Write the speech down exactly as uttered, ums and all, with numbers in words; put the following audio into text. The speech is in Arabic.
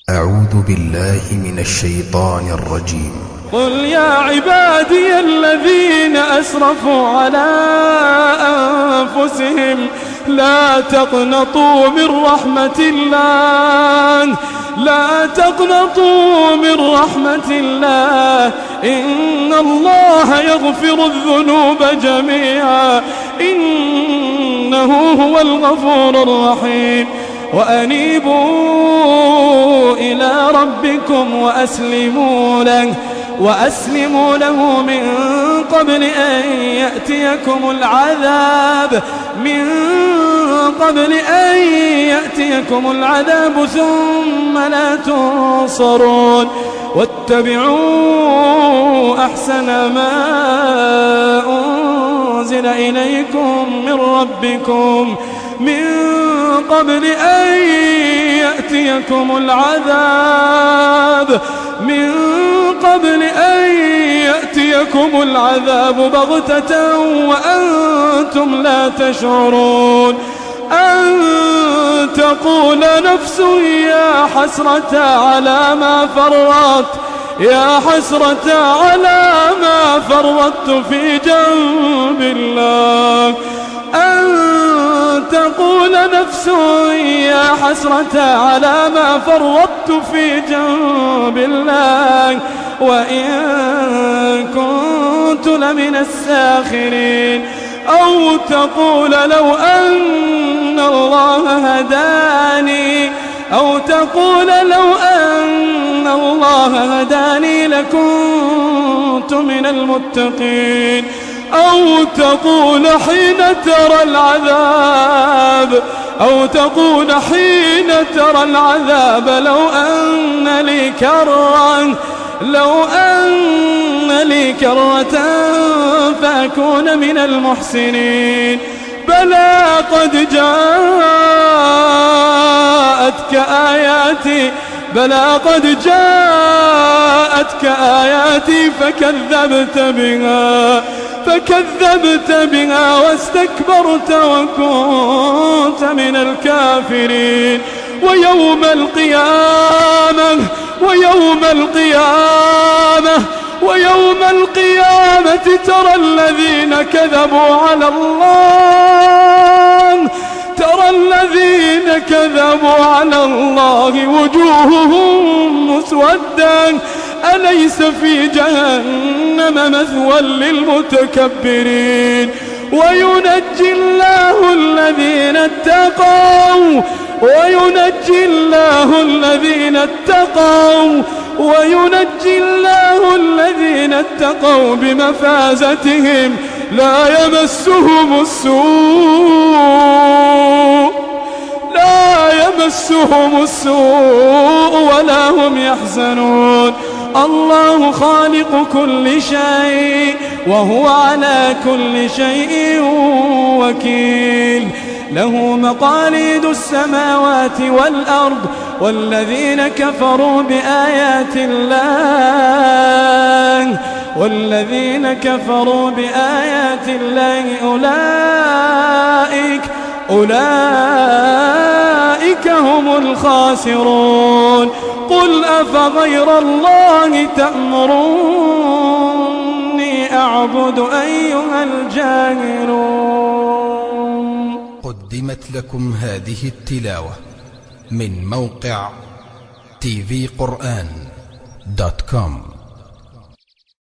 أعوذ بالله من الشيطان الرجيم. قل يا عبادي الذين أسرفوا على أنفسهم لا تقنطوا من رحمة الله لا تقنطوا من رحمة الله إن الله يغفر الذنوب جميعا إنه هو الغفور الرحيم. وأنيبوا إلى ربكم وأسلموا له وأسلموا له من قبل أن يأتيكم العذاب من قبل أن يأتيكم العذاب ثم لا تنصرون. واتبعوا أحسن ما أنزل إليكم من ربكم من قبل أن يأتيكم العذاب من قبل أن يأتيكم العذاب بغتة وأنتم لا تشعرون. أن تقول نفس يا حسرة على ما فرطت يا حسرة على ما فرطت في جنب الله أن تقول نفس يا حسرة على ما فرطت في جنب الله وإن كنت لمن الساخرين. أو تقول لو أن الله هداني أو تقول لو أن الله هداني لكنت من المتقين. أو تقول حين ترى العذاب أو تقول حين ترى العذاب لو أن لي كرة لو أن لي كرة فأكون من المحسنين. بلى قد جاءتك آياتي بلى قد جاءتك آياتي فكذبت بها فكذبت بها واستكبرت وكنت من الكافرين. ويوم القيامة ويوم القيامة ويوم القيامة ترى الذين كذبوا على الله ترى الذين كذبوا على الله وجوههم مسودة أليس في جهنم مثوى للمتكبرين. وينجي الله الذين اتقوا وينجي الله الذين اتقوا وينجي الله الذين اتقوا بمفازتهم لا يمسهم السوء لا يمسهم السوء ولا هم يحزنون. الله خالق كل شيء وهو على كل شيء وكيل. له مقاليد السماوات والأرض والذين كفروا بآيات الله والذين كفروا بآيات الله أولئك أولئك هم الخاسرون. قل أفغير الله تأمروني أعبد أيها الجاهلون. قدمت لكم هذه التلاوة من موقع تي في قرآن دوت كوم.